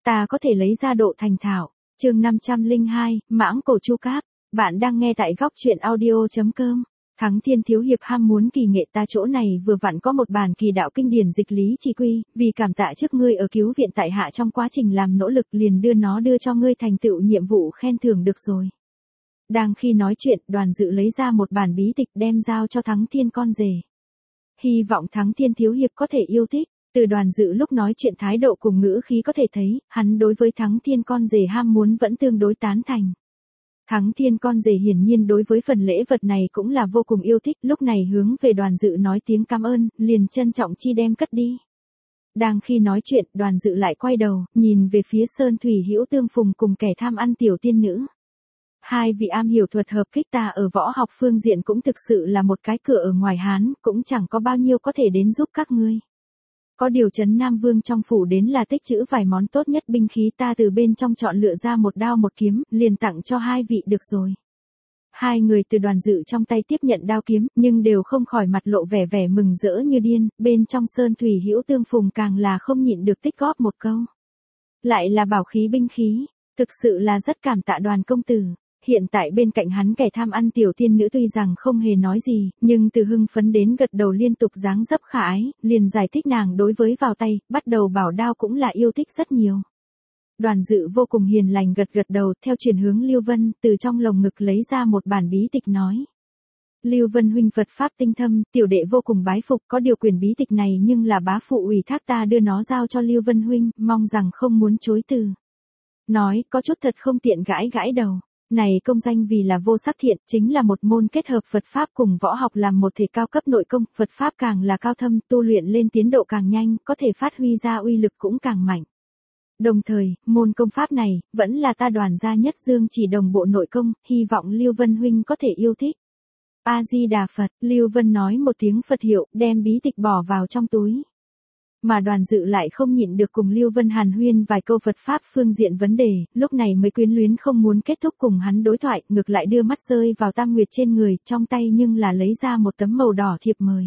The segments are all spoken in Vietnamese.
Ta có thể lấy ra độ thành thạo. Chương 502, Mãng cổ chu cáp. Bạn đang nghe tại góc truyện audio.com. Thắng Thiên thiếu hiệp ham muốn kỳ nghệ, ta chỗ này vừa vặn có một bản kỳ đạo kinh điển dịch lý chỉ quy, vì cảm tạ trước ngươi ở cứu viện tại hạ trong quá trình làm nỗ lực, liền đưa cho ngươi thành tựu nhiệm vụ khen thưởng được rồi. Đang khi nói chuyện, Đoàn Dự lấy ra một bản bí tịch đem giao cho Thắng Thiên con rể. Hy vọng Thắng Thiên thiếu hiệp có thể yêu thích. Từ Đoàn Dự lúc nói chuyện thái độ cùng ngữ khí có thể thấy, hắn đối với Thắng Thiên con rể ham muốn vẫn tương đối tán thành. Thắng Thiên con rể hiển nhiên đối với phần lễ vật này cũng là vô cùng yêu thích, lúc này hướng về Đoàn Dự nói tiếng cảm ơn, liền trân trọng chi đem cất đi. Đang khi nói chuyện, Đoàn Dự lại quay đầu, nhìn về phía Sơn Thủy Hữu Tương Phùng cùng kẻ tham ăn tiểu tiên nữ. Hai vị am hiểu thuật hợp kích, ta ở võ học phương diện cũng thực sự là một cái cửa ở ngoài Hán, cũng chẳng có bao nhiêu có thể đến giúp các ngươi. Có điều Trấn Nam Vương trong phủ đến là tích trữ vài món tốt nhất binh khí, ta từ bên trong chọn lựa ra một đao một kiếm, liền tặng cho hai vị được rồi. Hai người từ Đoàn Dự trong tay tiếp nhận đao kiếm, nhưng đều không khỏi mặt lộ vẻ mừng rỡ như điên, bên trong Sơn Thủy Hữu Tương Phùng càng là không nhịn được tích góp một câu. Lại là bảo khí binh khí, thực sự là rất cảm tạ Đoàn công tử. Hiện tại bên cạnh hắn kẻ tham ăn tiểu tiên nữ tuy rằng không hề nói gì, nhưng từ hưng phấn đến gật đầu liên tục dáng dấp khả ái, liền giải thích nàng đối với vào tay, bắt đầu bảo đao cũng là yêu thích rất nhiều. Đoàn Dự vô cùng hiền lành gật đầu, theo chuyển hướng Lưu Vân, từ trong lồng ngực lấy ra một bản bí tịch nói. Lưu Vân huynh Phật pháp tinh thâm, tiểu đệ vô cùng bái phục, có điều quyền bí tịch này nhưng là bá phụ ủy thác ta đưa nó giao cho Lưu Vân huynh, mong rằng không muốn chối từ. Nói, có chút thật không tiện gãi đầu. Này công danh vì là vô sắc thiện, chính là một môn kết hợp Phật Pháp cùng võ học làm một thể cao cấp nội công, Phật Pháp càng là cao thâm, tu luyện lên tiến độ càng nhanh, có thể phát huy ra uy lực cũng càng mạnh. Đồng thời, môn công pháp này, vẫn là ta Đoàn gia nhất dương chỉ đồng bộ nội công, hy vọng Lưu Vân huynh có thể yêu thích. A-di-đà Phật, Lưu Vân nói một tiếng Phật hiệu, đem bí tịch bỏ vào trong túi. Mà Đoàn Dự lại không nhịn được cùng Lưu Vân hàn huyên vài câu Phật Pháp phương diện vấn đề, lúc này mới quyến luyến không muốn kết thúc cùng hắn đối thoại, ngược lại đưa mắt rơi vào Tam Nguyệt trên người, trong tay nhưng là lấy ra một tấm màu đỏ thiệp mời.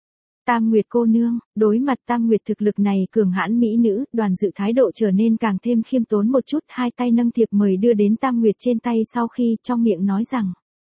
Tam Nguyệt cô nương, đối mặt Tam Nguyệt thực lực này cường hãn mỹ nữ, Đoàn Dự thái độ trở nên càng thêm khiêm tốn một chút, hai tay nâng thiệp mời đưa đến Tam Nguyệt trên tay sau khi trong miệng nói rằng.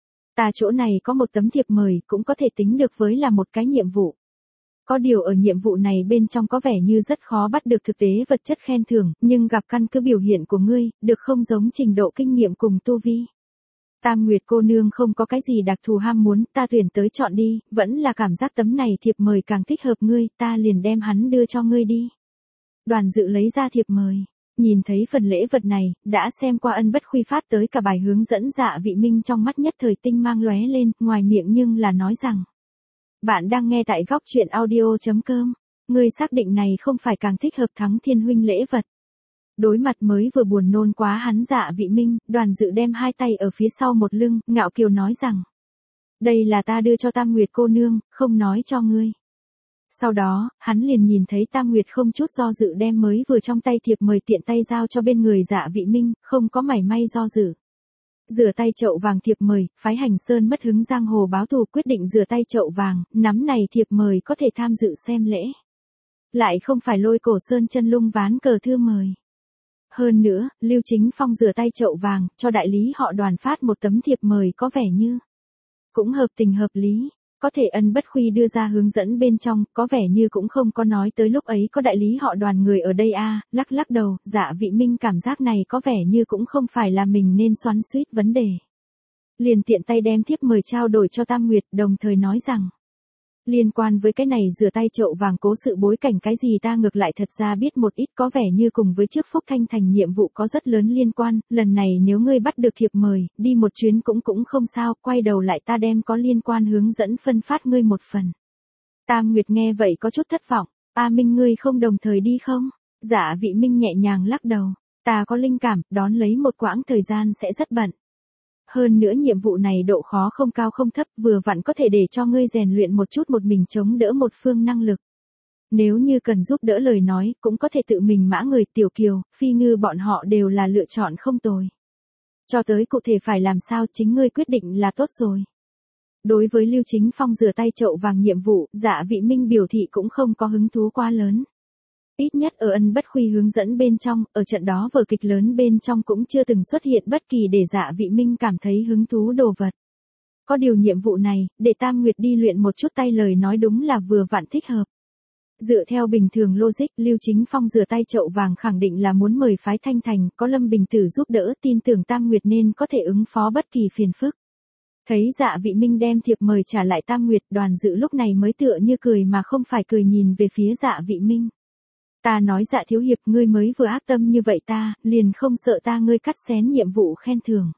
Ta chỗ này có một tấm thiệp mời, cũng có thể tính được với là một cái nhiệm vụ. Có điều ở nhiệm vụ này bên trong có vẻ như rất khó bắt được thực tế vật chất khen thưởng, nhưng gặp căn cứ biểu hiện của ngươi, được không giống trình độ kinh nghiệm cùng tu vi. Tam Nguyệt cô nương không có cái gì đặc thù ham muốn, ta tuyển tới chọn đi, vẫn là cảm giác tấm này thiệp mời càng thích hợp ngươi, ta liền đem hắn đưa cho ngươi đi. Đoàn Dự lấy ra thiệp mời, nhìn thấy phần lễ vật này, đã xem qua Ân Bất Khuy phát tới cả bài hướng dẫn Dạ Vị Minh trong mắt nhất thời tinh mang lóe lên, ngoài miệng nhưng là nói rằng. Bạn đang nghe tại góc truyện audio.com. Ngươi xác định này không phải càng thích hợp Thắng Thiên huynh lễ vật. Đối mặt mới vừa buồn nôn quá hắn Dạ Vị Minh, Đoàn Dự đem hai tay ở phía sau một lưng, ngạo kiều nói rằng. Đây là ta đưa cho Tam Nguyệt cô nương, không nói cho ngươi. Sau đó, hắn liền nhìn thấy Tam Nguyệt không chút do dự đem mới vừa trong tay thiệp mời tiện tay giao cho bên người Dạ Vị Minh, không có mảy may do dự. Rửa tay chậu vàng thiệp mời, phái Hành Sơn mất hứng giang hồ báo thù, quyết định rửa tay chậu vàng, nắm này thiệp mời có thể tham dự xem lễ. Lại không phải Lôi Cổ Sơn chân lung ván cờ thư mời. Hơn nữa, Lưu Chính Phong rửa tay chậu vàng, cho đại lý họ Đoàn phát một tấm thiệp mời có vẻ như cũng hợp tình hợp lý. Có thể Ân Bất Khuy đưa ra hướng dẫn bên trong, có vẻ như cũng không có nói tới lúc ấy có đại lý họ Đoàn người ở đây a. Lắc đầu, Dạ Vị Minh cảm giác này có vẻ như cũng không phải là mình nên xoắn xuýt vấn đề. Liền tiện tay đem thiếp mời trao đổi cho Tam Nguyệt, đồng thời nói rằng. Liên quan với cái này rửa tay chậu vàng cố sự bối cảnh cái gì ta ngược lại thật ra biết một ít, có vẻ như cùng với trước Phúc Thanh Thành nhiệm vụ có rất lớn liên quan, lần này nếu ngươi bắt được thiệp mời, đi một chuyến cũng không sao, quay đầu lại ta đem có liên quan hướng dẫn phân phát ngươi một phần. Tam Nguyệt nghe vậy có chút thất vọng, A Minh ngươi không đồng thời đi không? Dạ Vị Minh nhẹ nhàng lắc đầu, ta có linh cảm, đón lấy một quãng thời gian sẽ rất bận. Hơn nữa nhiệm vụ này độ khó không cao không thấp, vừa vặn có thể để cho ngươi rèn luyện một chút một mình chống đỡ một phương năng lực. Nếu như cần giúp đỡ lời nói, cũng có thể tự mình mã người, Tiểu Kiều, Phi Ngư bọn họ đều là lựa chọn không tồi. Cho tới cụ thể phải làm sao chính ngươi quyết định là tốt rồi. Đối với Lưu Chính Phong rửa tay chậu vàng nhiệm vụ, Dạ Vị Minh biểu thị cũng không có hứng thú quá lớn. Ít nhất ở Ân Bất Khuy hướng dẫn bên trong, ở trận đó vở kịch lớn bên trong cũng chưa từng xuất hiện bất kỳ để Dạ Vị Minh cảm thấy hứng thú đồ vật. Có điều nhiệm vụ này, để Tam Nguyệt đi luyện một chút tay lời nói đúng là vừa vặn thích hợp. Dựa theo bình thường logic, Lưu Chính Phong rửa tay chậu vàng khẳng định là muốn mời phái Thanh Thành, có Lâm Bình Tử giúp đỡ, tin tưởng Tam Nguyệt nên có thể ứng phó bất kỳ phiền phức. Thấy Dạ Vị Minh đem thiệp mời trả lại Tam Nguyệt, Đoàn Dự lúc này mới tựa như cười mà không phải cười nhìn về phía Dạ Vị Minh. Ta nói Dạ thiếu hiệp, ngươi mới vừa ác tâm như vậy ta, liền không sợ ta ngươi cắt xén nhiệm vụ khen thưởng.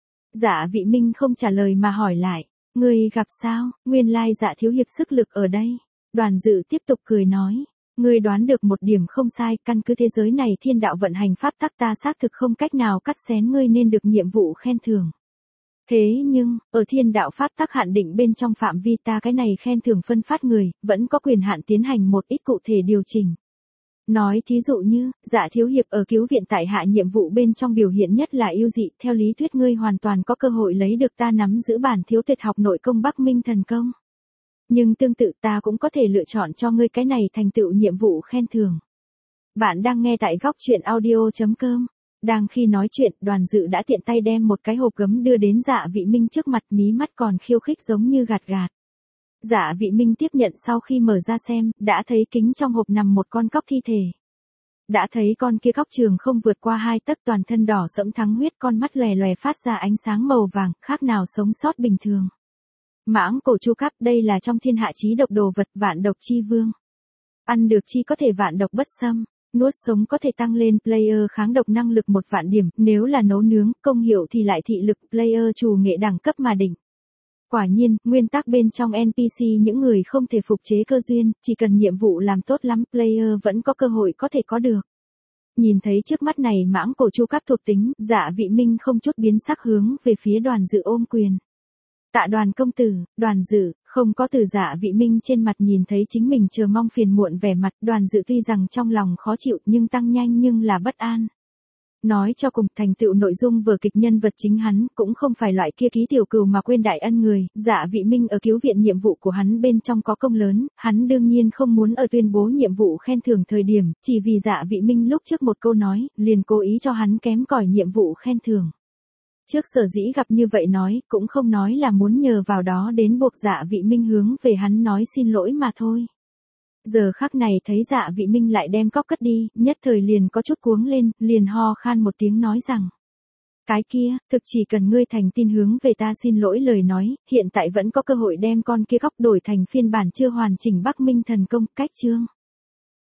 Dạ Vị Minh không trả lời mà hỏi lại, ngươi gặp sao, nguyên lai Dạ thiếu hiệp sức lực ở đây. Đoàn Dự tiếp tục cười nói, ngươi đoán được một điểm không sai, căn cứ thế giới này thiên đạo vận hành pháp tắc ta xác thực không cách nào cắt xén ngươi nên được nhiệm vụ khen thưởng. Thế nhưng, ở thiên đạo pháp tắc hạn định bên trong phạm vi ta cái này khen thưởng phân phát người, vẫn có quyền hạn tiến hành một ít cụ thể điều chỉnh. Nói thí dụ như, Dạ thiếu hiệp ở cứu viện tại hạ nhiệm vụ bên trong biểu hiện nhất là yêu dị, theo lý thuyết ngươi hoàn toàn có cơ hội lấy được ta nắm giữ bản thiếu tuyệt học nội công Bắc Minh thần công. Nhưng tương tự ta cũng có thể lựa chọn cho ngươi cái này thành tựu nhiệm vụ khen thưởng. Bạn đang nghe tại góc truyện audio.com. Đang khi nói chuyện, Đoàn Dự đã tiện tay đem một cái hộp gấm đưa đến Dạ Vị Minh trước mặt, mí mắt còn khiêu khích giống như gạt gạt. Dạ Vị Minh tiếp nhận sau khi mở ra xem, đã thấy kính trong hộp nằm một con cóc thi thể. Đã thấy con kia cóc trường không vượt qua 2 tấc, toàn thân đỏ sẫm thắng huyết, con mắt lòe lòe phát ra ánh sáng màu vàng, khác nào sống sót bình thường. Mãng cổ chu cáp, đây là trong thiên hạ chí độc đồ vật, vạn độc chi vương. Ăn được chi có thể vạn độc bất xâm, nuốt sống có thể tăng lên player kháng độc năng lực 1 vạn điểm, nếu là nấu nướng, công hiệu thì lại thị lực player chủ nghệ đẳng cấp mà đỉnh. Quả nhiên, nguyên tắc bên trong NPC những người không thể phục chế cơ duyên, chỉ cần nhiệm vụ làm tốt lắm, player vẫn có cơ hội có thể có được. Nhìn thấy trước mắt này mãng cổ chu cáp thuộc tính, Dạ Vị Minh không chút biến sắc hướng về phía Đoàn Dự ôm quyền. Tạ Đoàn công tử. Đoàn Dự, không có từ Dạ Vị Minh trên mặt nhìn thấy chính mình chờ mong phiền muộn vẻ mặt, Đoàn Dự tuy rằng trong lòng khó chịu nhưng tăng nhanh nhưng là bất an. Nói cho cùng, thành tựu nội dung vở kịch nhân vật chính hắn, cũng không phải loại kia ký tiểu cừu mà quên đại ân người, Dạ Vị Minh ở cứu viện nhiệm vụ của hắn bên trong có công lớn, hắn đương nhiên không muốn ở tuyên bố nhiệm vụ khen thưởng thời điểm, chỉ vì Dạ Vị Minh lúc trước một câu nói, liền cố ý cho hắn kém cỏi nhiệm vụ khen thưởng. Trước sở dĩ gặp như vậy nói, cũng không nói là muốn nhờ vào đó đến buộc Dạ Vị Minh hướng về hắn nói xin lỗi mà thôi. Giờ khắc này thấy Dạ Vị Minh lại đem cóc cất đi, nhất thời liền có chút cuống lên, liền ho khan một tiếng nói rằng. Cái kia, thực chỉ cần ngươi thành tin hướng về ta xin lỗi lời nói, hiện tại vẫn có cơ hội đem con kia cóc đổi thành phiên bản chưa hoàn chỉnh Bắc Minh thần công, cách chương.